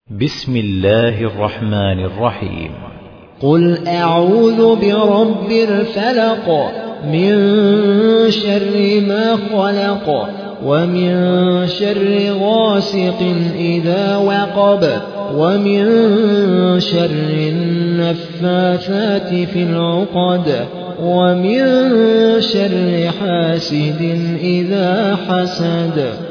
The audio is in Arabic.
بسم الله الرحمن الرحيم. قل أعوذ برب الفلق من شر ما خلق ومن شر غاسق إذا وقب ومن شر النفاثات في العقد ومن شر حاسد إذا حسد.